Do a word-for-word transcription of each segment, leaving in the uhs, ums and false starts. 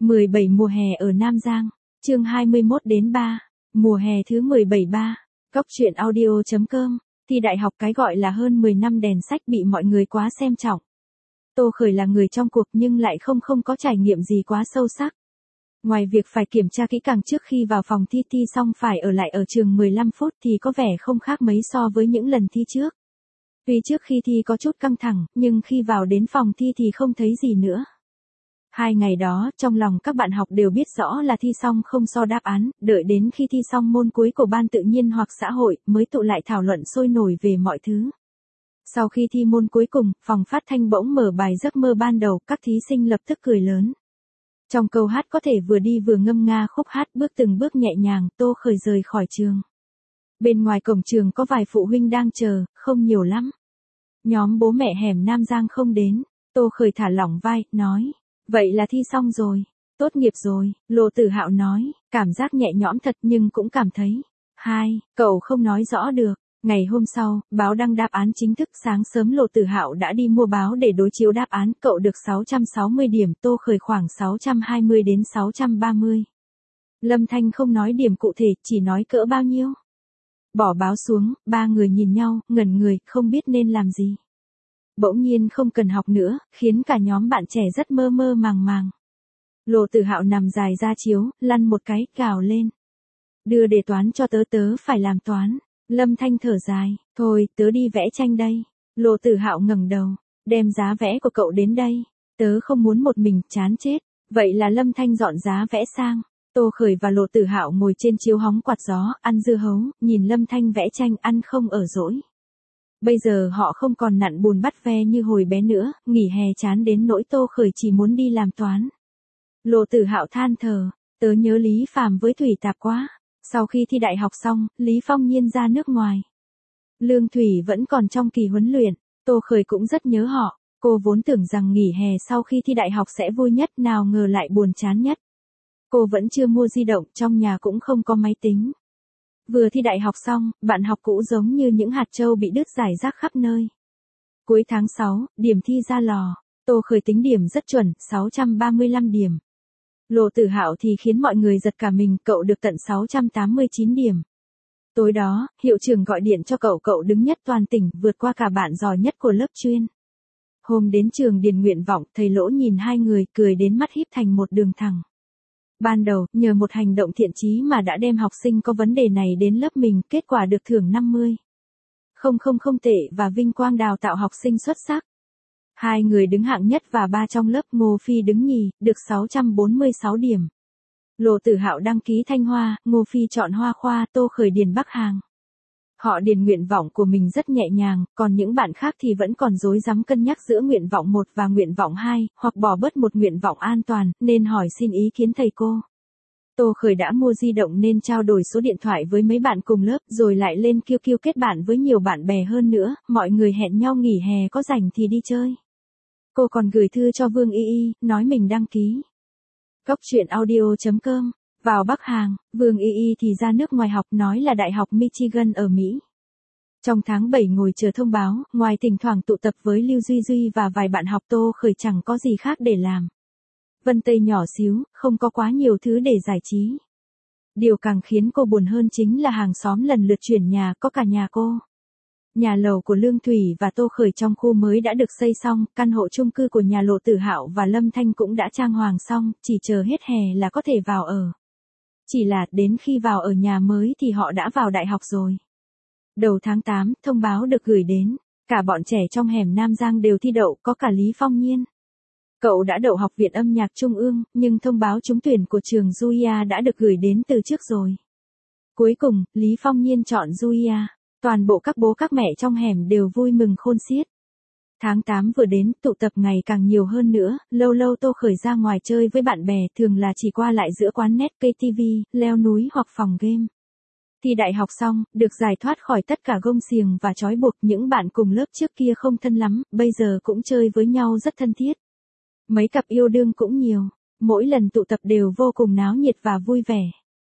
mười bảy mùa hè ở Nam Giang, chương hai mươi mốt đến ba, mùa hè thứ mười bảy ba, Cóc truyện audio chấm com, thi đại học cái gọi là hơn mười năm đèn sách bị mọi người quá xem trọng. Tô Khởi là người trong cuộc nhưng lại không không có trải nghiệm gì quá sâu sắc. Ngoài việc phải kiểm tra kỹ càng trước khi vào phòng thi thi xong phải ở lại ở trường mười lăm phút thì có vẻ không khác mấy so với những lần thi trước. Tuy trước khi thi có chút căng thẳng, nhưng khi vào đến phòng thi thì không thấy gì nữa. Hai ngày đó, trong lòng các bạn học đều biết rõ là thi xong không so đáp án, đợi đến khi thi xong môn cuối của ban tự nhiên hoặc xã hội, mới tụ lại thảo luận sôi nổi về mọi thứ. Sau khi thi môn cuối cùng, phòng phát thanh bỗng mở bài giấc mơ ban đầu, các thí sinh lập tức cười lớn. Trong câu hát có thể vừa đi vừa ngâm nga khúc hát bước từng bước nhẹ nhàng, Tô Khởi rời khỏi trường. Bên ngoài cổng trường có vài phụ huynh đang chờ, không nhiều lắm. Nhóm bố mẹ hẻm Nam Giang không đến, Tô Khởi thả lỏng vai, nói. Vậy là thi xong rồi, tốt nghiệp rồi, Lộ Tử Hạo nói, cảm giác nhẹ nhõm thật nhưng cũng cảm thấy. Hai, cậu không nói rõ được. Ngày hôm sau, báo đăng đáp án chính thức, sáng sớm Lộ Tử Hạo đã đi mua báo để đối chiếu đáp án, cậu được sáu trăm sáu mươi điểm, Tô Khởi khoảng sáu trăm hai mươi đến sáu trăm ba mươi. Lâm Thanh không nói điểm cụ thể, chỉ nói cỡ bao nhiêu. Bỏ báo xuống, ba người nhìn nhau, ngẩn người, không biết nên làm gì. Bỗng nhiên không cần học nữa, khiến cả nhóm bạn trẻ rất mơ mơ màng màng. Lộ Tử Hạo nằm dài ra chiếu, lăn một cái, gào lên. Đưa đề toán cho tớ, tớ phải làm toán. Lâm Thanh thở dài, thôi, tớ đi vẽ tranh đây. Lộ Tử Hạo ngẩng đầu, đem giá vẽ của cậu đến đây. Tớ không muốn một mình, chán chết. Vậy là Lâm Thanh dọn giá vẽ sang. Tô Khởi và Lộ Tử Hạo ngồi trên chiếu hóng quạt gió, ăn dưa hấu, nhìn Lâm Thanh vẽ tranh ăn không ở dỗi. Bây giờ họ không còn nặn bùn bắt ve như hồi bé nữa, nghỉ hè chán đến nỗi Tô Khởi chỉ muốn đi làm toán. Lộ Tử Hạo than thở, tớ nhớ Lý Phàm với Thủy Tạp quá. Sau khi thi đại học xong, Lý Phong Nhiên ra nước ngoài. Lương Thủy vẫn còn trong kỳ huấn luyện, Tô Khởi cũng rất nhớ họ. Cô vốn tưởng rằng nghỉ hè sau khi thi đại học sẽ vui nhất, nào ngờ lại buồn chán nhất. Cô vẫn chưa mua di động, trong nhà cũng không có máy tính. Vừa thi đại học xong, bạn học cũ giống như những hạt châu bị đứt rải rác khắp nơi. Cuối tháng sáu, điểm thi ra lò, Tô Khởi tính điểm rất chuẩn, sáu trăm ba mươi lăm điểm. Lộ Tử Hạo thì khiến mọi người giật cả mình, cậu được tận sáu trăm tám mươi chín điểm. Tối đó, hiệu trưởng gọi điện cho cậu, cậu đứng nhất toàn tỉnh, vượt qua cả bạn giỏi nhất của lớp chuyên. Hôm đến trường điền nguyện vọng, thầy Lỗ nhìn hai người, cười đến mắt híp thành một đường thẳng. Ban đầu, nhờ một hành động thiện chí mà đã đem học sinh có vấn đề này đến lớp mình, kết quả được thưởng năm mươi. Không không không tệ và vinh quang đào tạo học sinh xuất sắc. Hai người đứng hạng nhất và ba trong lớp, Ngô Phi đứng nhì, được sáu trăm bốn mươi sáu điểm. Lộ Tử Hạo đăng ký Thanh Hoa, Ngô Phi chọn Hoa Khoa, Tô Khởi điền Bắc Hàng. Họ điền nguyện vọng của mình rất nhẹ nhàng, còn những bạn khác thì vẫn còn rối rắm cân nhắc giữa nguyện vọng một và nguyện vọng hai, hoặc bỏ bớt một nguyện vọng an toàn, nên hỏi xin ý kiến thầy cô. Tô Khởi đã mua di động nên trao đổi số điện thoại với mấy bạn cùng lớp, rồi lại lên Q Q kết bạn với nhiều bạn bè hơn nữa, mọi người hẹn nhau nghỉ hè có rảnh thì đi chơi. Cô còn gửi thư cho Vương Y Y, nói mình đăng ký. Cóc truyện audio chấm com, vào Bắc Hàng, Vương Y Y thì ra nước ngoài học, nói là Đại học Michigan ở Mỹ. Trong tháng bảy ngồi chờ thông báo, ngoài thỉnh thoảng tụ tập với Lưu Duy Duy và vài bạn học, Tô Khởi chẳng có gì khác để làm. Vân Tây nhỏ xíu, không có quá nhiều thứ để giải trí. Điều càng khiến cô buồn hơn chính là hàng xóm lần lượt chuyển nhà, có cả nhà cô. Nhà lầu của Lương Thủy và Tô Khởi trong khu mới đã được xây xong, căn hộ chung cư của nhà Lộ Tử Hạo và Lâm Thanh cũng đã trang hoàng xong, chỉ chờ hết hè là có thể vào ở. Chỉ là, đến khi vào ở nhà mới thì họ đã vào đại học rồi. Đầu tháng tám, thông báo được gửi đến, cả bọn trẻ trong hẻm Nam Giang đều thi đậu, có cả Lý Phong Nhiên. Cậu đã đậu Học viện Âm nhạc Trung ương, nhưng thông báo trúng tuyển của trường giê u i a đã được gửi đến từ trước rồi. Cuối cùng, Lý Phong Nhiên chọn giê u i a. Toàn bộ các bố các mẹ trong hẻm đều vui mừng khôn xiết. Tháng tám vừa đến, tụ tập ngày càng nhiều hơn nữa, lâu lâu Tô Khởi ra ngoài chơi với bạn bè, thường là chỉ qua lại giữa quán net, cây tivi, leo núi hoặc phòng game. Thi đại học xong, được giải thoát khỏi tất cả gông xiềng và trói buộc, những bạn cùng lớp trước kia không thân lắm, bây giờ cũng chơi với nhau rất thân thiết. Mấy cặp yêu đương cũng nhiều, mỗi lần tụ tập đều vô cùng náo nhiệt và vui vẻ.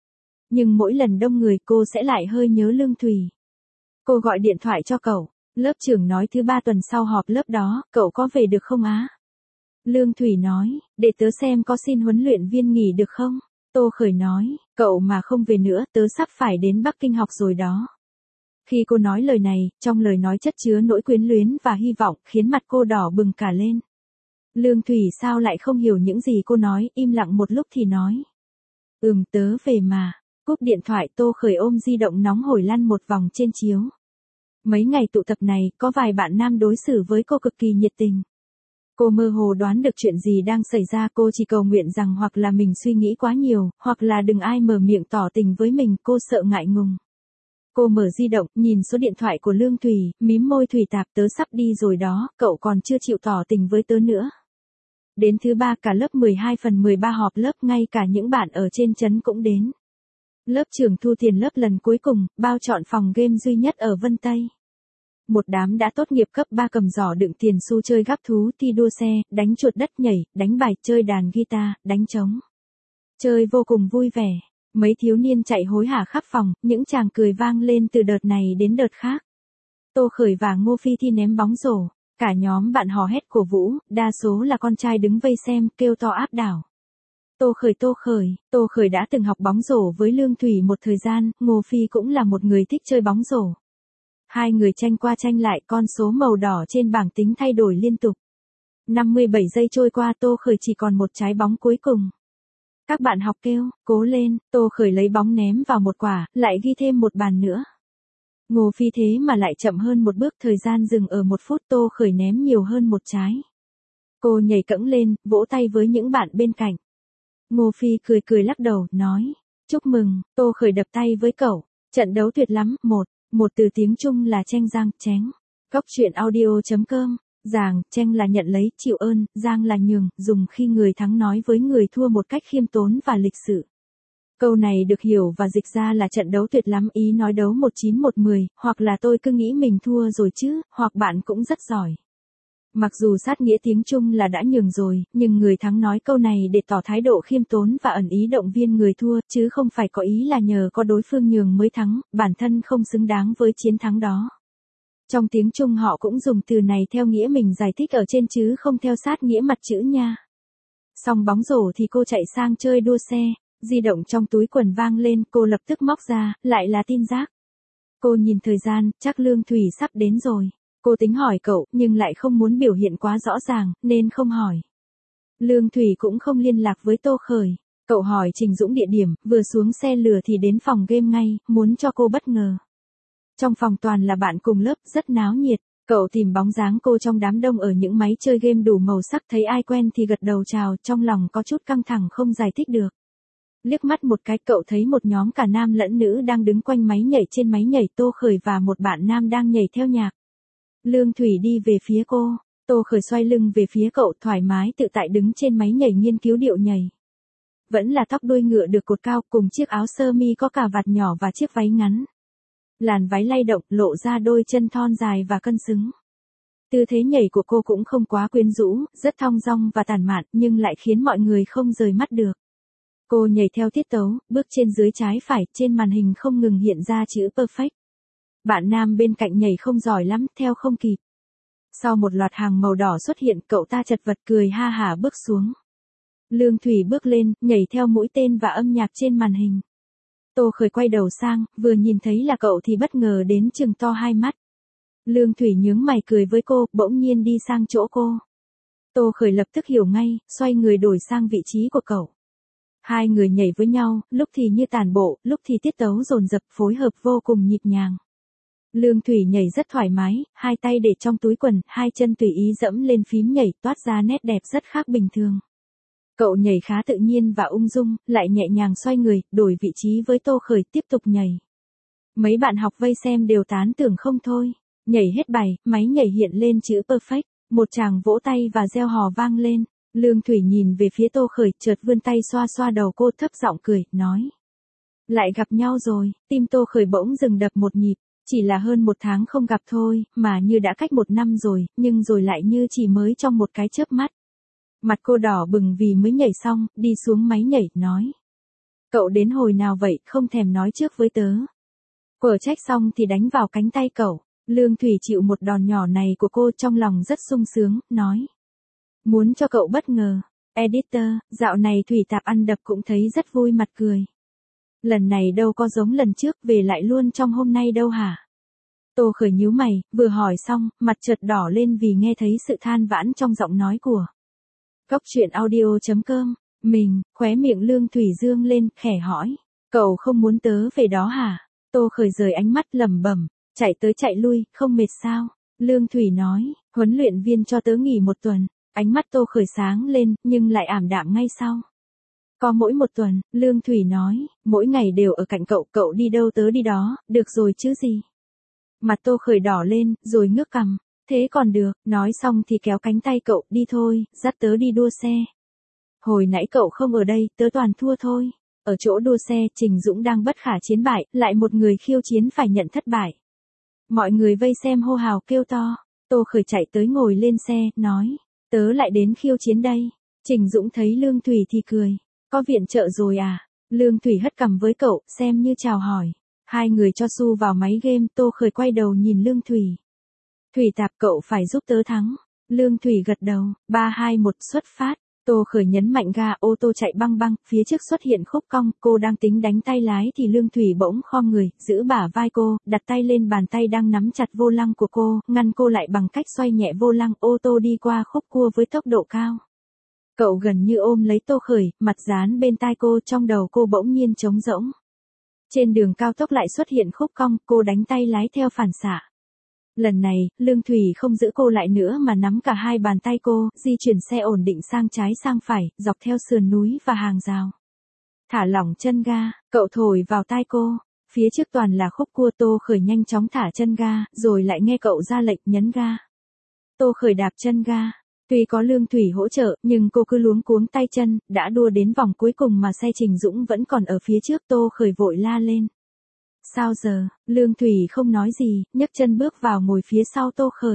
Nhưng mỗi lần đông người cô sẽ lại hơi nhớ Lương Thủy. Cô gọi điện thoại cho cậu, lớp trưởng nói thứ ba tuần sau họp lớp đó, cậu có về được không á? Lương Thủy nói, để tớ xem có xin huấn luyện viên nghỉ được không? Tô Khởi nói, cậu mà không về nữa tớ sắp phải đến Bắc Kinh học rồi đó. Khi cô nói lời này, trong lời nói chất chứa nỗi quyến luyến và hy vọng, khiến mặt cô đỏ bừng cả lên. Lương Thủy sao lại không hiểu những gì cô nói, im lặng một lúc thì nói. Ừm tớ về mà. Cúp điện thoại, Tô Khởi ôm di động nóng hổi lăn một vòng trên chiếu. Mấy ngày tụ tập này, có vài bạn nam đối xử với cô cực kỳ nhiệt tình. Cô mơ hồ đoán được chuyện gì đang xảy ra, cô chỉ cầu nguyện rằng hoặc là mình suy nghĩ quá nhiều, hoặc là đừng ai mở miệng tỏ tình với mình, cô sợ ngại ngùng. Cô mở di động, nhìn số điện thoại của Lương Thủy, mím môi Thủy tạp, tớ sắp đi rồi đó, cậu còn chưa chịu tỏ tình với tớ nữa. Đến thứ ba cả lớp mười hai phần mười ba họp lớp, ngay cả những bạn ở trên trấn cũng đến. Lớp trưởng thu tiền lớp lần cuối cùng, bao chọn phòng game duy nhất ở Vân Tây. Một đám đã tốt nghiệp cấp ba cầm giỏ đựng tiền xu chơi gắp thú, thi đua xe, đánh chuột đất nhảy, đánh bài, chơi đàn guitar, đánh trống. Chơi vô cùng vui vẻ. Mấy thiếu niên chạy hối hả khắp phòng, những chàng cười vang lên từ đợt này đến đợt khác. Tô Khởi và Ngô Phi thi ném bóng rổ. Cả nhóm bạn hò hét cổ vũ, đa số là con trai đứng vây xem, kêu to áp đảo. Tô Khởi Tô Khởi, Tô Khởi đã từng học bóng rổ với Lương Thủy một thời gian, Ngô Phi cũng là một người thích chơi bóng rổ. Hai người tranh qua tranh lại, con số màu đỏ trên bảng tính thay đổi liên tục. năm mươi bảy giây trôi qua, Tô Khởi chỉ còn một trái bóng cuối cùng. Các bạn học kêu, cố lên, Tô Khởi lấy bóng ném vào một quả, lại ghi thêm một bàn nữa. Ngô Phi thế mà lại chậm hơn một bước, thời gian dừng ở một phút, Tô Khởi ném nhiều hơn một trái. Cô nhảy cẫng lên, vỗ tay với những bạn bên cạnh. Ngô Phi cười cười lắc đầu, nói, chúc mừng, Tô Khởi đập tay với cậu, trận đấu tuyệt lắm, một, một từ tiếng Trung là cheng giang, chén. Góc truyện audio chấm com, giàng, cheng là nhận lấy, chịu ơn, giang là nhường, dùng khi người thắng nói với người thua một cách khiêm tốn và lịch sự. Câu này được hiểu và dịch ra là trận đấu tuyệt lắm, ý nói đấu một chín một mười, hoặc là tôi cứ nghĩ mình thua rồi chứ, hoặc bạn cũng rất giỏi. Mặc dù sát nghĩa tiếng Trung là đã nhường rồi, nhưng người thắng nói câu này để tỏ thái độ khiêm tốn và ẩn ý động viên người thua, chứ không phải có ý là nhờ có đối phương nhường mới thắng, bản thân không xứng đáng với chiến thắng đó. Trong tiếng Trung họ cũng dùng từ này theo nghĩa mình giải thích ở trên chứ không theo sát nghĩa mặt chữ nha. Xong bóng rổ thì cô chạy sang chơi đua xe. Di động trong túi quần vang lên, cô lập tức móc ra, lại là tin giác. Cô nhìn thời gian, chắc Lương Thủy sắp đến rồi. Cô tính hỏi cậu, nhưng lại không muốn biểu hiện quá rõ ràng, nên không hỏi. Lương Thủy cũng không liên lạc với Tô Khởi. Cậu hỏi Trình Dũng địa điểm, vừa xuống xe lửa thì đến phòng game ngay, muốn cho cô bất ngờ. Trong phòng toàn là bạn cùng lớp, rất náo nhiệt. Cậu tìm bóng dáng cô trong đám đông ở những máy chơi game đủ màu sắc, thấy ai quen thì gật đầu chào, trong lòng có chút căng thẳng không giải thích được. Liếc mắt một cái, cậu thấy một nhóm cả nam lẫn nữ đang đứng quanh máy nhảy, trên máy nhảy Tô Khởi và một bạn nam đang nhảy theo nhạc. Lương Thủy đi về phía cô, Tô Khởi xoay lưng về phía cậu, thoải mái tự tại đứng trên máy nhảy nghiên cứu điệu nhảy. Vẫn là tóc đuôi ngựa được cột cao, cùng chiếc áo sơ mi có cà vạt nhỏ và chiếc váy ngắn. Làn váy lay động, lộ ra đôi chân thon dài và cân xứng. Tư thế nhảy của cô cũng không quá quyến rũ, rất thong dong và tản mạn, nhưng lại khiến mọi người không rời mắt được. Cô nhảy theo tiết tấu, bước trên dưới trái phải, trên màn hình không ngừng hiện ra chữ perfect. Bạn nam bên cạnh nhảy không giỏi lắm, theo không kịp. Sau một loạt hàng màu đỏ xuất hiện, cậu ta chật vật cười ha hả bước xuống. Lương Thủy bước lên, nhảy theo mũi tên và âm nhạc trên màn hình. Tô Khởi quay đầu sang, vừa nhìn thấy là cậu thì bất ngờ đến trừng to hai mắt. Lương Thủy nhướng mày cười với cô, bỗng nhiên đi sang chỗ cô. Tô Khởi lập tức hiểu ngay, xoay người đổi sang vị trí của cậu. Hai người nhảy với nhau, lúc thì như tản bộ, lúc thì tiết tấu dồn dập, phối hợp vô cùng nhịp nhàng. Lương Thủy nhảy rất thoải mái, hai tay để trong túi quần, hai chân tùy ý dẫm lên phím nhảy, toát ra nét đẹp rất khác bình thường. Cậu nhảy khá tự nhiên và ung dung, lại nhẹ nhàng xoay người, đổi vị trí với Tô Khởi, tiếp tục nhảy. Mấy bạn học vây xem đều tán tưởng không thôi. Nhảy hết bài, máy nhảy hiện lên chữ perfect, một chàng vỗ tay và reo hò vang lên. Lương Thủy nhìn về phía Tô Khởi, chợt vươn tay xoa xoa đầu cô, thấp giọng cười, nói. Lại gặp nhau rồi, tim Tô Khởi bỗng dừng đập một nhịp, chỉ là hơn một tháng không gặp thôi, mà như đã cách một năm rồi, nhưng rồi lại như chỉ mới trong một cái chớp mắt. Mặt cô đỏ bừng vì mới nhảy xong, đi xuống máy nhảy, nói. Cậu đến hồi nào vậy, không thèm nói trước với tớ. Quở trách xong thì đánh vào cánh tay cậu. Lương Thủy chịu một đòn nhỏ này của cô, trong lòng rất sung sướng, nói. Muốn cho cậu bất ngờ. Editor, dạo này Thủy Tạp ăn đập cũng thấy rất vui mặt cười. Lần này đâu có giống lần trước về lại luôn trong hôm nay đâu hả? Tô Khởi nhíu mày, vừa hỏi xong, mặt chợt đỏ lên vì nghe thấy sự than vãn trong giọng nói của. Cốc truyện audio chấm com, mình, khóe miệng Lương Thủy dương lên, khẽ hỏi. Cậu không muốn tớ về đó hả? Tô Khởi rời ánh mắt lẩm bẩm, chạy tới chạy lui, không mệt sao? Lương Thủy nói, huấn luyện viên cho tớ nghỉ một tuần. Ánh mắt Tô Khởi sáng lên, nhưng lại ảm đạm ngay sau. Có mỗi một tuần, Lương Thủy nói, mỗi ngày đều ở cạnh cậu, cậu đi đâu tớ đi đó, được rồi chứ gì. Mặt Tô Khởi đỏ lên, rồi ngước cằm, thế còn được, nói xong thì kéo cánh tay cậu, đi thôi, dắt tớ đi đua xe. Hồi nãy cậu không ở đây, tớ toàn thua thôi. Ở chỗ đua xe, Trình Dũng đang bất khả chiến bại, lại một người khiêu chiến phải nhận thất bại. Mọi người vây xem hô hào kêu to, Tô Khởi chạy tới ngồi lên xe, nói, tớ lại đến khiêu chiến đây. Trình Dũng thấy Lương Thủy thì cười, có viện trợ rồi à? Lương Thủy hất cằm với cậu, xem như chào hỏi. Hai người cho xu vào máy game, Tô Khởi quay đầu nhìn Lương Thủy. Thủy Tạp cậu phải giúp tớ thắng. Lương Thủy gật đầu, ba hai một xuất phát. Tô Khởi nhấn mạnh ga, ô tô chạy băng băng, phía trước xuất hiện khúc cong, cô đang tính đánh tay lái thì Lương Thủy bỗng khom người, giữ bả vai cô, đặt tay lên bàn tay đang nắm chặt vô lăng của cô, ngăn cô lại bằng cách xoay nhẹ vô lăng, ô tô đi qua khúc cua với tốc độ cao. Cậu gần như ôm lấy Tô Khởi, mặt dán bên tai cô, trong đầu cô bỗng nhiên trống rỗng. Trên đường cao tốc lại xuất hiện khúc cong, cô đánh tay lái theo phản xạ. Lần này, Lương Thủy không giữ cô lại nữa mà nắm cả hai bàn tay cô, di chuyển xe ổn định sang trái sang phải, dọc theo sườn núi và hàng rào. Thả lỏng chân ga, cậu thổi vào tai cô, phía trước toàn là khúc cua. Tô Khởi nhanh chóng thả chân ga, rồi lại nghe cậu ra lệnh nhấn ga. Tô Khởi đạp chân ga. Tuy có Lương Thủy hỗ trợ, nhưng cô cứ luống cuống tay chân, đã đua đến vòng cuối cùng mà xe Trình Dũng vẫn còn ở phía trước. Tô Khởi vội la lên. Sao giờ? Lương Thủy không nói gì, nhấc chân bước vào ngồi phía sau Tô Khởi.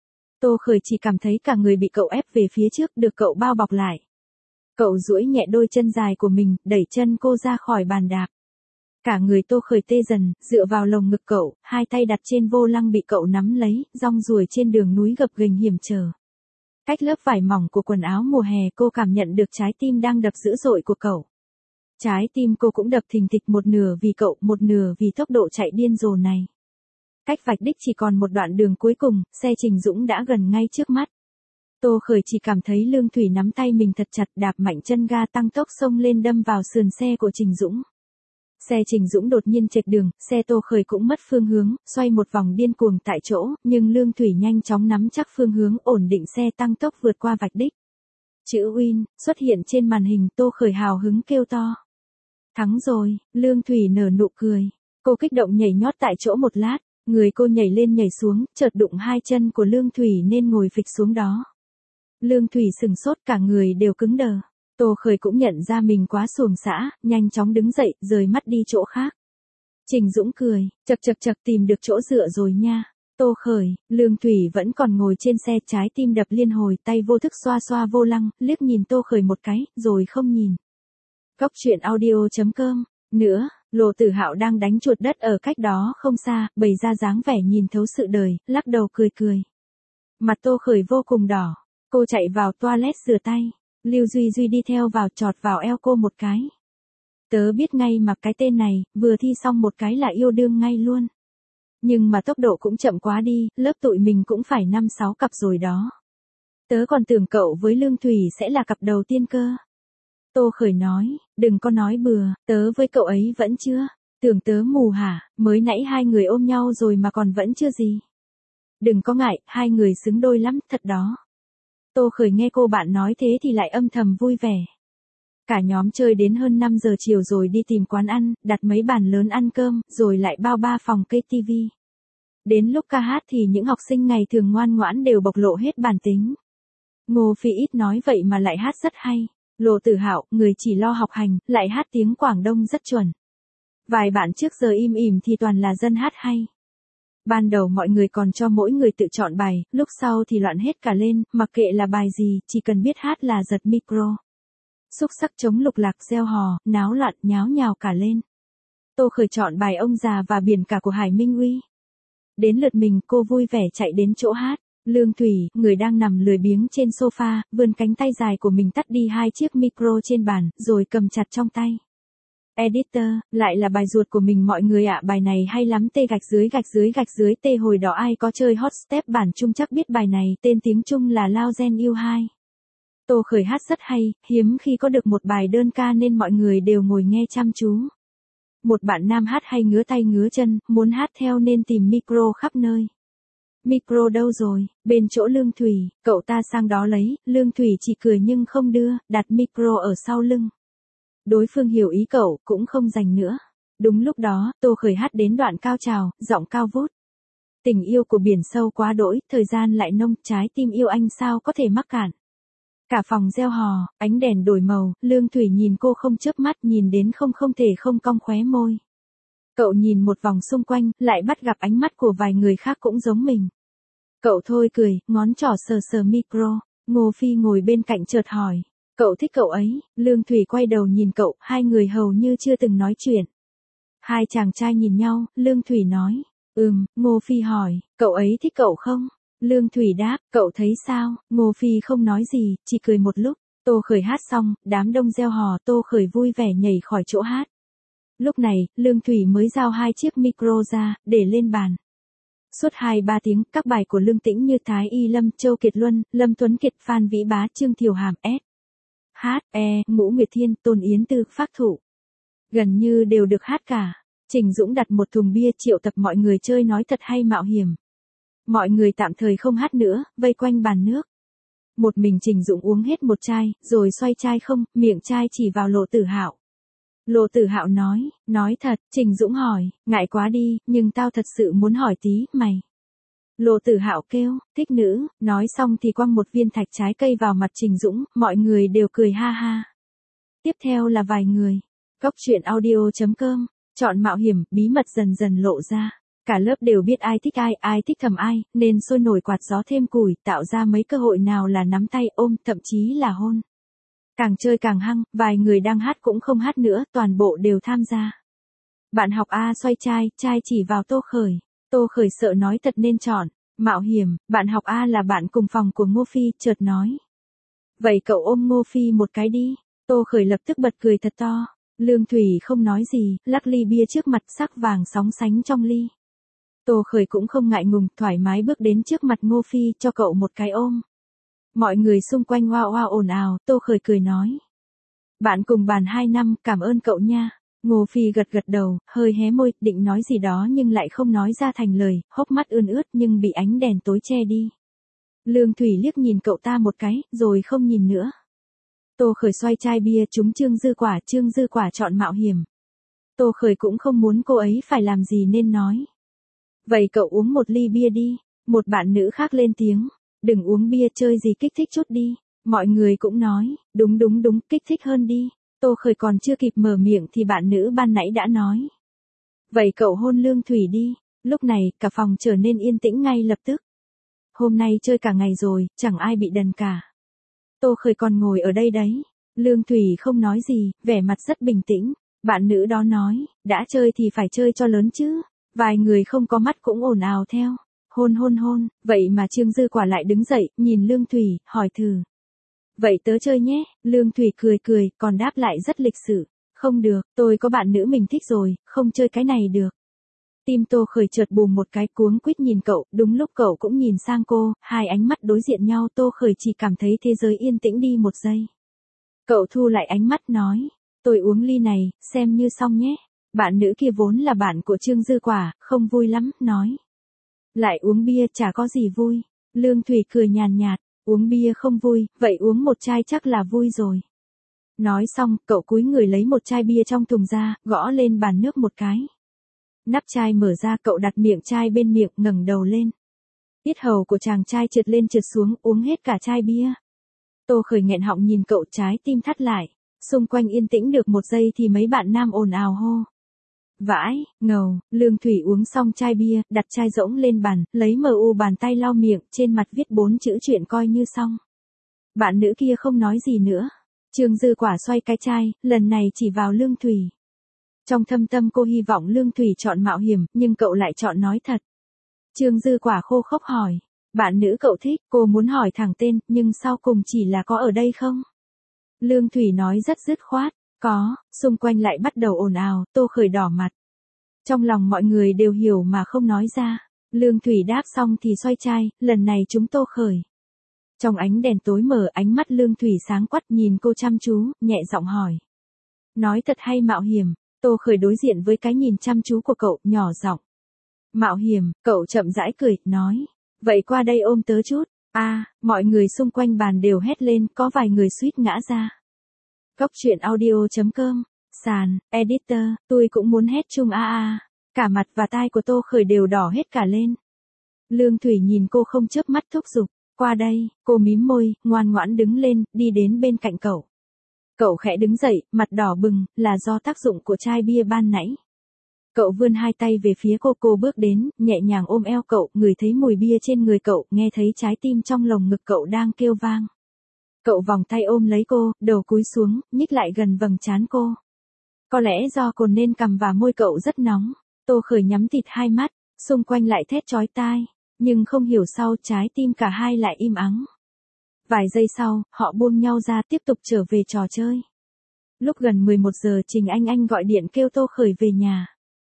Tô Khởi chỉ cảm thấy cả người bị cậu ép về phía trước, được cậu bao bọc lại. Cậu duỗi nhẹ đôi chân dài của mình, đẩy chân cô ra khỏi bàn đạp. Cả người Tô Khởi tê dần, dựa vào lồng ngực cậu, hai tay đặt trên vô lăng bị cậu nắm lấy, rong ruổi trên đường núi gập ghềnh hiểm trở. Cách lớp vải mỏng của quần áo mùa hè, cô cảm nhận được trái tim đang đập dữ dội của cậu. Trái tim cô cũng đập thình thịch, một nửa vì cậu, một nửa vì tốc độ chạy điên rồ này. Cách vạch đích chỉ còn một đoạn đường cuối cùng, xe Trình Dũng đã gần ngay trước mắt. Tô Khởi chỉ cảm thấy Lương Thủy nắm tay mình thật chặt, đạp mạnh chân ga tăng tốc xông lên đâm vào sườn xe của Trình Dũng. Xe Trình Dũng đột nhiên chệch đường, xe Tô Khởi cũng mất phương hướng, xoay một vòng điên cuồng tại chỗ, nhưng Lương Thủy nhanh chóng nắm chắc phương hướng, ổn định xe tăng tốc vượt qua vạch đích. Chữ Win xuất hiện trên màn hình, Tô Khởi hào hứng kêu to. Thắng rồi, Lương Thủy nở nụ cười. Cô kích động nhảy nhót tại chỗ một lát, người cô nhảy lên nhảy xuống, chợt đụng hai chân của Lương Thủy nên ngồi phịch xuống đó. Lương Thủy sừng sốt, cả người đều cứng đờ. Tô Khởi cũng nhận ra mình quá xuồng xã, nhanh chóng đứng dậy, rời mắt đi chỗ khác. Trình Dũng cười, chật chật chật tìm được chỗ dựa rồi nha. Tô Khởi, Lương Thủy vẫn còn ngồi trên xe, trái tim đập liên hồi, tay vô thức xoa xoa vô lăng, liếc nhìn Tô Khởi một cái, rồi không nhìn. Cốc truyện audio chấm com, nữa, Lô Tử Hạo đang đánh chuột đất ở cách đó không xa, bày ra dáng vẻ nhìn thấu sự đời, lắc đầu cười cười. Mặt Tô Khởi vô cùng đỏ, cô chạy vào toilet rửa tay, Lưu Duy Duy đi theo vào chọt vào eo cô một cái. Tớ biết ngay mà cái tên này, vừa thi xong một cái là yêu đương ngay luôn. Nhưng mà tốc độ cũng chậm quá đi, lớp tụi mình cũng phải năm sáu cặp rồi đó. Tớ còn tưởng cậu với Lương Thủy sẽ là cặp đầu tiên cơ. Tô Khởi nói, đừng có nói bừa, tớ với cậu ấy vẫn chưa. Tưởng tớ mù hả, mới nãy hai người ôm nhau rồi mà còn vẫn chưa gì. Đừng có ngại, hai người xứng đôi lắm, thật đó. Tô Khởi nghe cô bạn nói thế thì lại âm thầm vui vẻ. Cả nhóm chơi đến hơn năm giờ chiều rồi đi tìm quán ăn, đặt mấy bàn lớn ăn cơm, rồi lại bao ba phòng cây tivi. Đến lúc ca hát thì những học sinh ngày thường ngoan ngoãn đều bộc lộ hết bản tính. Ngô Phi ít nói vậy mà lại hát rất hay. Lô Tử Hạo, người chỉ lo học hành, lại hát tiếng Quảng Đông rất chuẩn. Vài bạn trước giờ im ỉm thì toàn là dân hát hay. Ban đầu mọi người còn cho mỗi người tự chọn bài, lúc sau thì loạn hết cả lên, mặc kệ là bài gì, chỉ cần biết hát là giật micro. Xúc sắc chống lục lạc gieo hò, náo loạn nháo nhào cả lên. Tô Khởi chọn bài Ông Già và Biển Cả của Hải Minh Uy. Đến lượt mình, cô vui vẻ chạy đến chỗ hát. Lương Thủy, người đang nằm lười biếng trên sofa, vươn cánh tay dài của mình tắt đi hai chiếc micro trên bàn, rồi cầm chặt trong tay. Editor, lại là bài ruột của mình mọi người ạ, bài này hay lắm, tê gạch dưới gạch dưới gạch dưới tê hồi đó ai có chơi hot step bản Trung chắc biết bài này, tên tiếng Trung là Lao Gen yêu hai. Tô Khởi hát rất hay, hiếm khi có được một bài đơn ca nên mọi người đều ngồi nghe chăm chú. Một bạn nam hát hay ngứa tay ngứa chân, muốn hát theo nên tìm micro khắp nơi. Micro đâu rồi, bên chỗ Lương Thủy, cậu ta sang đó lấy, Lương Thủy chỉ cười nhưng không đưa, đặt micro ở sau lưng. Đối phương hiểu ý cậu, cũng không giành nữa. Đúng lúc đó, Tô Khởi hát đến đoạn cao trào, giọng cao vút. Tình yêu của biển sâu quá đỗi, thời gian lại nông, trái tim yêu anh sao có thể mắc cạn. Cả phòng reo hò, ánh đèn đổi màu, Lương Thủy nhìn cô không chớp mắt, nhìn đến không không thể không cong khóe môi. Cậu nhìn một vòng xung quanh, lại bắt gặp ánh mắt của vài người khác cũng giống mình. Cậu thôi cười, ngón trỏ sờ sờ micro, Ngô Phi ngồi bên cạnh chợt hỏi. Cậu thích cậu ấy, Lương Thủy quay đầu nhìn cậu, hai người hầu như chưa từng nói chuyện. Hai chàng trai nhìn nhau, Lương Thủy nói. Ừm, Ngô Phi hỏi, cậu ấy thích cậu không? Lương Thủy đáp, cậu thấy sao? Ngô Phi không nói gì, chỉ cười một lúc. Tô Khởi hát xong, đám đông reo hò, Tô Khởi vui vẻ nhảy khỏi chỗ hát. Lúc này, Lương Thủy mới giao hai chiếc micro ra, để lên bàn. Suốt hai ba tiếng, các bài của Lương Tĩnh như Thái Y Lâm, Châu Kiệt Luân, Lâm Tuấn Kiệt, Phan Vĩ Bá, Trương Thiều Hàm, S. H, E, Ngũ Nguyệt Thiên, Tôn Yến Tư, Phác Thụ. Gần như đều được hát cả. Trình Dũng đặt một thùng bia triệu tập mọi người chơi nói thật hay mạo hiểm. Mọi người tạm thời không hát nữa, vây quanh bàn nước. Một mình Trình Dũng uống hết một chai, rồi xoay chai không, miệng chai chỉ vào Lộ Tử Hạo. Lộ Tử Hạo nói, nói thật, Trình Dũng hỏi, ngại quá đi, nhưng tao thật sự muốn hỏi tí, mày. Lộ Tử Hạo kêu, thích nữ, nói xong thì quăng một viên thạch trái cây vào mặt Trình Dũng, mọi người đều cười ha ha. Tiếp theo là vài người. Góc truyện audio chấm com, chọn mạo hiểm, bí mật dần dần lộ ra. Cả lớp đều biết ai thích ai, ai thích thầm ai, nên sôi nổi quạt gió thêm củi, tạo ra mấy cơ hội nào là nắm tay ôm, thậm chí là hôn. Càng chơi càng hăng, vài người đang hát cũng không hát nữa, toàn bộ đều tham gia. Bạn học A xoay chai, chai chỉ vào Tô Khởi. Tô Khởi sợ nói thật nên chọn, mạo hiểm, bạn học A là bạn cùng phòng của Ngô Phi, chợt nói. Vậy cậu ôm Ngô Phi một cái đi. Tô Khởi lập tức bật cười thật to. Lương Thủy không nói gì, lắc ly bia trước mặt, sắc vàng sóng sánh trong ly. Tô Khởi cũng không ngại ngùng, thoải mái bước đến trước mặt Ngô Phi, cho cậu một cái ôm. Mọi người xung quanh hoa hoa ồn ào, Tô Khởi cười nói. Bạn cùng bàn hai năm, cảm ơn cậu nha. Ngô Phi gật gật đầu, hơi hé môi, định nói gì đó nhưng lại không nói ra thành lời, hốc mắt ươn ướt nhưng bị ánh đèn tối che đi. Lương Thủy liếc nhìn cậu ta một cái, rồi không nhìn nữa. Tô Khởi xoay chai bia trúng Trương Dư Quả, Trương Dư Quả chọn mạo hiểm. Tô Khởi cũng không muốn cô ấy phải làm gì nên nói. Vậy cậu uống một ly bia đi. Một bạn nữ khác lên tiếng. Đừng uống bia, chơi gì kích thích chút đi. Mọi người cũng nói, đúng đúng đúng, kích thích hơn đi. Tô Khởi còn chưa kịp mở miệng thì bạn nữ ban nãy đã nói. Vậy cậu hôn Lương Thủy đi. Lúc này, cả phòng trở nên yên tĩnh ngay lập tức. Hôm nay chơi cả ngày rồi, chẳng ai bị đần cả. Tô Khởi còn ngồi ở đây đấy. Lương Thủy không nói gì, vẻ mặt rất bình tĩnh. Bạn nữ đó nói, đã chơi thì phải chơi cho lớn chứ. Vài người không có mắt cũng ồn ào theo. Hôn hôn hôn, vậy mà Trương Dư Quả lại đứng dậy, nhìn Lương Thủy, hỏi thử. Vậy tớ chơi nhé, Lương Thủy cười cười, còn đáp lại rất lịch sự. Không được, tôi có bạn nữ mình thích rồi, không chơi cái này được. Tim Tô Khởi chợt bùm một cái, cuống quýt nhìn cậu, đúng lúc cậu cũng nhìn sang cô, hai ánh mắt đối diện nhau, Tô Khởi chỉ cảm thấy thế giới yên tĩnh đi một giây. Cậu thu lại ánh mắt nói, tôi uống ly này, xem như xong nhé. Bạn nữ kia vốn là bạn của Trương Dư Quả, không vui lắm, nói. Lại uống bia chả có gì vui. Lương Thủy cười nhàn nhạt, uống bia không vui, vậy uống một chai chắc là vui rồi. Nói xong, cậu cúi người lấy một chai bia trong thùng ra, gõ lên bàn nước một cái. Nắp chai mở ra, cậu đặt miệng chai bên miệng, ngẩng đầu lên. Yết hầu của chàng trai trượt lên trượt xuống, uống hết cả chai bia. Tô Khởi nghẹn họng nhìn cậu, trái tim thắt lại. Xung quanh yên tĩnh được một giây thì mấy bạn nam ồn ào hô. Vãi, ngầu, Lương Thủy uống xong chai bia, đặt chai rỗng lên bàn, lấy mờ u bàn tay lau miệng, trên mặt viết bốn chữ chuyện coi như xong. Bạn nữ kia không nói gì nữa. Trương Dư Quả xoay cái chai, lần này chỉ vào Lương Thủy. Trong thâm tâm cô hy vọng Lương Thủy chọn mạo hiểm, nhưng cậu lại chọn nói thật. Trương Dư Quả khô khốc hỏi. Bạn nữ cậu thích, cô muốn hỏi thẳng tên, nhưng sau cùng chỉ là có ở đây không? Lương Thủy nói rất dứt khoát, có, xung quanh lại bắt đầu ồn ào, Tô Khởi đỏ mặt. Trong lòng mọi người đều hiểu mà không nói ra. Lương Thủy đáp xong thì xoay chai, lần này chúng Tô Khởi. Trong ánh đèn tối mờ, ánh mắt Lương Thủy sáng quắc nhìn cô chăm chú, nhẹ giọng hỏi. Nói thật hay mạo hiểm? Tô Khởi đối diện với cái nhìn chăm chú của cậu, nhỏ giọng. Mạo hiểm, cậu chậm rãi cười, nói. Vậy qua đây ôm tớ chút. A, à, mọi người xung quanh bàn đều hét lên, có vài người suýt ngã ra. Góc truyện audio chấm com, sàn, editor, tôi cũng muốn hét chung a a. Cả mặt và tai của Tô Khởi đều đỏ hết cả lên. Lương Thủy nhìn cô không chớp mắt thúc giục. Qua đây, cô mím môi, ngoan ngoãn đứng lên, đi đến bên cạnh cậu. Cậu khẽ đứng dậy, mặt đỏ bừng, là do tác dụng của chai bia ban nãy. Cậu vươn hai tay về phía cô, cô bước đến, nhẹ nhàng ôm eo cậu, ngửi thấy mùi bia trên người cậu, nghe thấy trái tim trong lồng ngực cậu đang kêu vang. Cậu vòng tay ôm lấy cô, đầu cúi xuống, nhích lại gần vầng trán cô. Có lẽ do cồn nên cằm và môi cậu rất nóng. Tô Khởi nhắm tịt hai mắt, xung quanh lại thét chói tai, nhưng không hiểu sao trái tim cả hai lại im ắng. Vài giây sau, họ buông nhau ra tiếp tục trở về trò chơi. Lúc gần mười một giờ Trình Anh Anh gọi điện kêu Tô Khởi về nhà.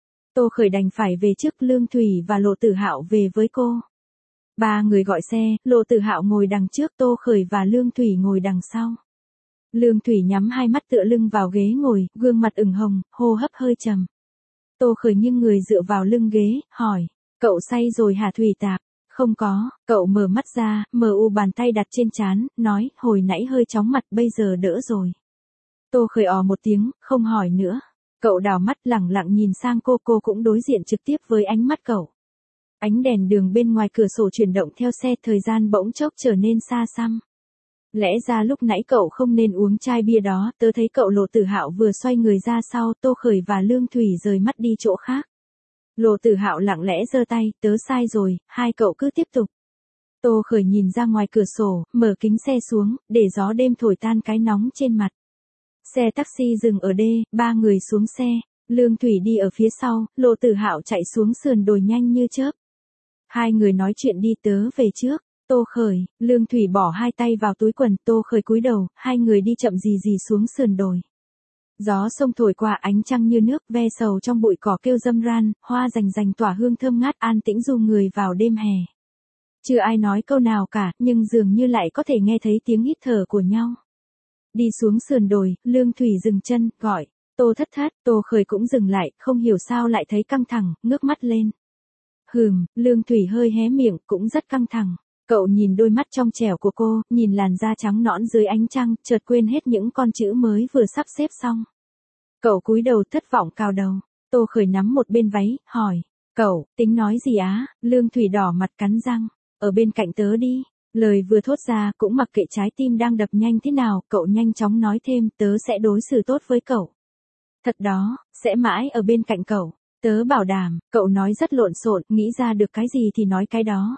Tô Khởi đành phải về trước, Lương Thủy và Lộ Tử Hạo về với cô. Ba người gọi xe, Lộ Tử Hạo ngồi đằng trước, Tô Khởi và Lương Thủy ngồi đằng sau. Lương Thủy nhắm hai mắt tựa lưng vào ghế ngồi, gương mặt ửng hồng, hô hấp hơi trầm. Tô Khởi nghiêng người dựa vào lưng ghế, hỏi, cậu say rồi hả Thủy Tạp? Không có, cậu mở mắt ra, mờ u bàn tay đặt trên trán, nói, hồi nãy hơi chóng mặt bây giờ đỡ rồi. Tô Khởi ò một tiếng, không hỏi nữa. Cậu đảo mắt lẳng lặng nhìn sang cô, cô cũng đối diện trực tiếp với ánh mắt cậu. Ánh đèn đường bên ngoài cửa sổ chuyển động theo xe, thời gian bỗng chốc trở nên xa xăm. Lẽ ra lúc nãy cậu không nên uống chai bia đó, tớ thấy cậu. Lộ Tử Hạo vừa xoay người ra sau, Tô Khởi và Lương Thủy rời mắt đi chỗ khác. Lộ Tử Hạo lặng lẽ giơ tay, tớ sai rồi, hai cậu cứ tiếp tục. Tô Khởi nhìn ra ngoài cửa sổ, mở kính xe xuống, để gió đêm thổi tan cái nóng trên mặt. Xe taxi dừng ở đê, ba người xuống xe, Lương Thủy đi ở phía sau, Lộ Tử Hạo chạy xuống sườn đồi nhanh như chớp. Hai người nói chuyện đi, tớ về trước. Tô Khởi, Lương Thủy bỏ hai tay vào túi quần, Tô Khởi cúi đầu, hai người đi chậm rì rì xuống sườn đồi. Gió sông thổi qua, ánh trăng như nước, ve sầu trong bụi cỏ kêu râm ran, hoa rành rành tỏa hương thơm ngát, an tĩnh du người vào đêm hè. Chưa ai nói câu nào cả, nhưng dường như lại có thể nghe thấy tiếng hít thở của nhau. Đi xuống sườn đồi, Lương Thủy dừng chân, gọi, Tô Thất Thất, Tô Khởi cũng dừng lại, không hiểu sao lại thấy căng thẳng, ngước mắt lên. Hừm, Lương Thủy hơi hé miệng, cũng rất căng thẳng. Cậu nhìn đôi mắt trong trẻo của cô, nhìn làn da trắng nõn dưới ánh trăng, chợt quên hết những con chữ mới vừa sắp xếp xong. Cậu cúi đầu thất vọng cào đầu. Tô Khởi nắm một bên váy, hỏi, cậu, tính nói gì á? Lương Thủy đỏ mặt cắn răng, ở bên cạnh tớ đi. Lời vừa thốt ra, cũng mặc kệ trái tim đang đập nhanh thế nào, cậu nhanh chóng nói thêm, tớ sẽ đối xử tốt với cậu. Thật đó, sẽ mãi ở bên cạnh cậu. Tớ bảo đảm, cậu nói rất lộn xộn, nghĩ ra được cái gì thì nói cái đó.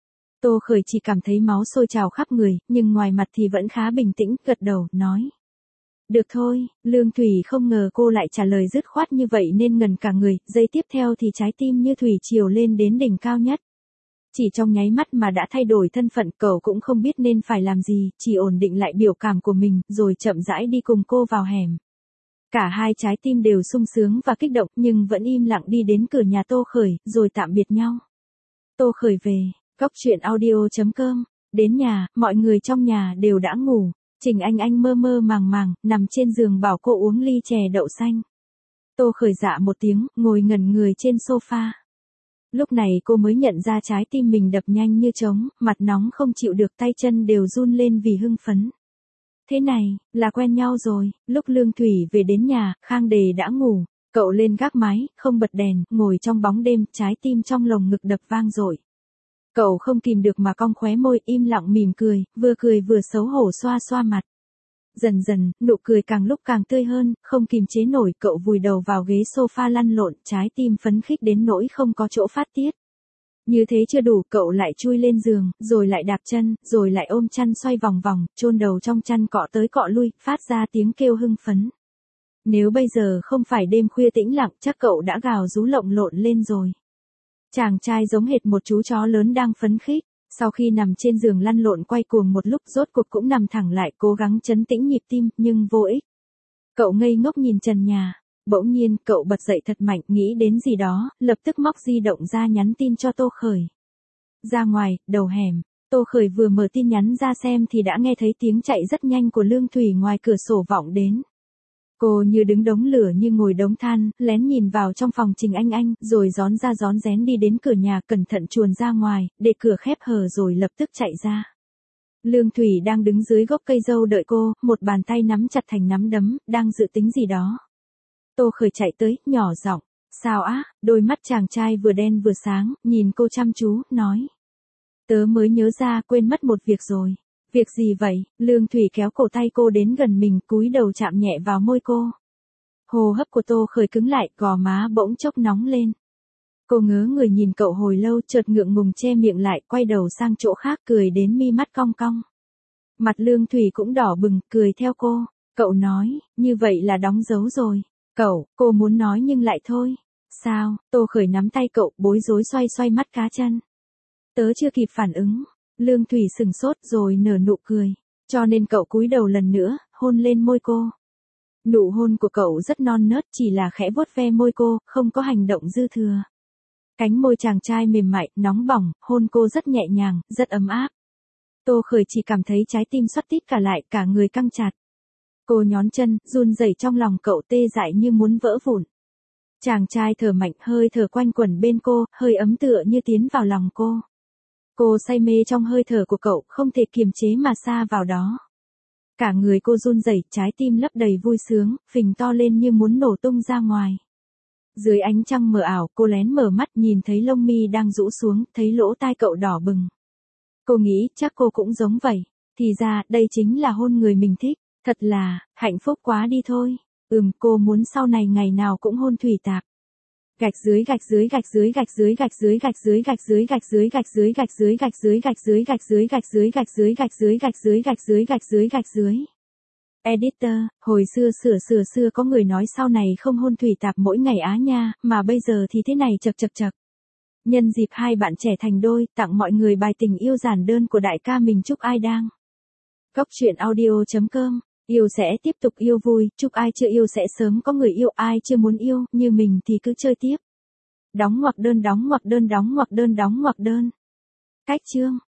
Tô Khởi chỉ cảm thấy máu sôi trào khắp người, nhưng ngoài mặt thì vẫn khá bình tĩnh, gật đầu, nói. Được thôi, Lương Thủy không ngờ cô lại trả lời dứt khoát như vậy nên ngần cả người, giây tiếp theo thì trái tim như thủy triều lên đến đỉnh cao nhất. Chỉ trong nháy mắt mà đã thay đổi thân phận, cậu cũng không biết nên phải làm gì, chỉ ổn định lại biểu cảm của mình, rồi chậm rãi đi cùng cô vào hẻm. Cả hai trái tim đều sung sướng và kích động, nhưng vẫn im lặng đi đến cửa nhà Tô Khởi, rồi tạm biệt nhau. Tô Khởi về, góc truyện audio chấm com, đến nhà, mọi người trong nhà đều đã ngủ, Trình Anh Anh mơ mơ màng màng, nằm trên giường bảo cô uống ly chè đậu xanh. Tô Khởi dạ một tiếng, ngồi ngẩn người trên sofa. Lúc này cô mới nhận ra trái tim mình đập nhanh như trống, mặt nóng không chịu được, tay chân đều run lên vì hưng phấn. Thế này, là quen nhau rồi. Lúc Lương Thủy về đến nhà, Khang Đề đã ngủ, cậu lên gác mái, không bật đèn, ngồi trong bóng đêm, trái tim trong lồng ngực đập vang dội. Cậu không kìm được mà cong khóe môi, im lặng mỉm cười, vừa cười vừa xấu hổ xoa xoa mặt. Dần dần, nụ cười càng lúc càng tươi hơn, không kìm chế nổi, cậu vùi đầu vào ghế sofa lăn lộn, trái tim phấn khích đến nỗi không có chỗ phát tiết. Như thế chưa đủ, cậu lại chui lên giường, rồi lại đạp chân, rồi lại ôm chăn xoay vòng vòng, chôn đầu trong chăn cọ tới cọ lui, phát ra tiếng kêu hưng phấn. Nếu bây giờ không phải đêm khuya tĩnh lặng, chắc cậu đã gào rú lộng lộn lên rồi. Chàng trai giống hệt một chú chó lớn đang phấn khích. Sau khi nằm trên giường lăn lộn quay cuồng một lúc rốt cuộc cũng nằm thẳng lại cố gắng trấn tĩnh nhịp tim nhưng vô ích. Cậu ngây ngốc nhìn trần nhà. Bỗng nhiên cậu bật dậy thật mạnh nghĩ đến gì đó, lập tức móc di động ra nhắn tin cho Tô Khởi. Ra ngoài, đầu hẻm, Tô Khởi vừa mở tin nhắn ra xem thì đã nghe thấy tiếng chạy rất nhanh của Lương Thủy ngoài cửa sổ vọng đến. Cô như đứng đống lửa như ngồi đống than, lén nhìn vào trong phòng Trình Anh Anh, rồi rón ra rón rén đi đến cửa nhà cẩn thận chuồn ra ngoài, để cửa khép hờ rồi lập tức chạy ra. Lương Thủy đang đứng dưới gốc cây dâu đợi cô, một bàn tay nắm chặt thành nắm đấm, đang dự tính gì đó. Tô Khởi chạy tới, nhỏ giọng, sao á, đôi mắt chàng trai vừa đen vừa sáng, nhìn cô chăm chú, nói. Tớ mới nhớ ra quên mất một việc rồi. Việc gì vậy? Lương Thủy kéo cổ tay cô đến gần mình, cúi đầu chạm nhẹ vào môi cô. Hô hấp của Tô Khởi cứng lại, gò má bỗng chốc nóng lên. Cô ngớ người nhìn cậu hồi lâu, chợt ngượng ngùng che miệng lại, quay đầu sang chỗ khác cười đến mi mắt cong cong. Mặt Lương Thủy cũng đỏ bừng, cười theo cô. Cậu nói, như vậy là đóng dấu rồi. Cậu, cô muốn nói nhưng lại thôi. Sao? Tô Khởi nắm tay cậu, bối rối xoay xoay mắt cá chân. Tớ chưa kịp phản ứng. Lương Thủy sừng sốt rồi nở nụ cười. Cho nên cậu cúi đầu lần nữa, hôn lên môi cô. Nụ hôn của cậu rất non nớt, chỉ là khẽ vuốt ve môi cô, không có hành động dư thừa. Cánh môi chàng trai mềm mại, nóng bỏng, hôn cô rất nhẹ nhàng, rất ấm áp. Tô Khởi chỉ cảm thấy trái tim xoắt tít cả lại, cả người căng chặt. Cô nhón chân, run rẩy trong lòng cậu tê dại như muốn vỡ vụn. Chàng trai thở mạnh, hơi thở quanh quẩn bên cô, hơi ấm tựa như tiến vào lòng cô. Cô say mê trong hơi thở của cậu, không thể kiềm chế mà sa vào đó. Cả người cô run rẩy, trái tim lấp đầy vui sướng, phình to lên như muốn nổ tung ra ngoài. Dưới ánh trăng mờ ảo, cô lén mở mắt nhìn thấy lông mi đang rũ xuống, thấy lỗ tai cậu đỏ bừng. Cô nghĩ chắc cô cũng giống vậy. Thì ra, đây chính là hôn người mình thích. Thật là, hạnh phúc quá đi thôi. Ừm, cô muốn sau này ngày nào cũng hôn Thủy Tạp. Gạch dưới gạch dưới gạch dưới gạch dưới gạch dưới gạch dưới gạch dưới gạch dưới gạch dưới gạch dưới gạch dưới gạch dưới gạch dưới gạch dưới gạch dưới gạch dưới gạch dưới gạch dưới gạch dưới gạch dưới. Editor, hồi xưa sửa sửa xưa có người nói sau này không hôn Thủy Tạp mỗi ngày á nha, mà bây giờ thì thế này chật chật chật. Nhân dịp hai bạn trẻ thành đôi, tặng mọi người bài tình yêu giản đơn của đại ca mình chúc ai đang. Góc truyện audio chấm com. Yêu sẽ tiếp tục yêu vui, chúc ai chưa yêu sẽ sớm có người yêu, ai chưa muốn yêu, như mình thì cứ chơi tiếp. Đóng ngoặc đơn đóng ngoặc đơn đóng ngoặc đơn đóng ngoặc đơn. Cách chương.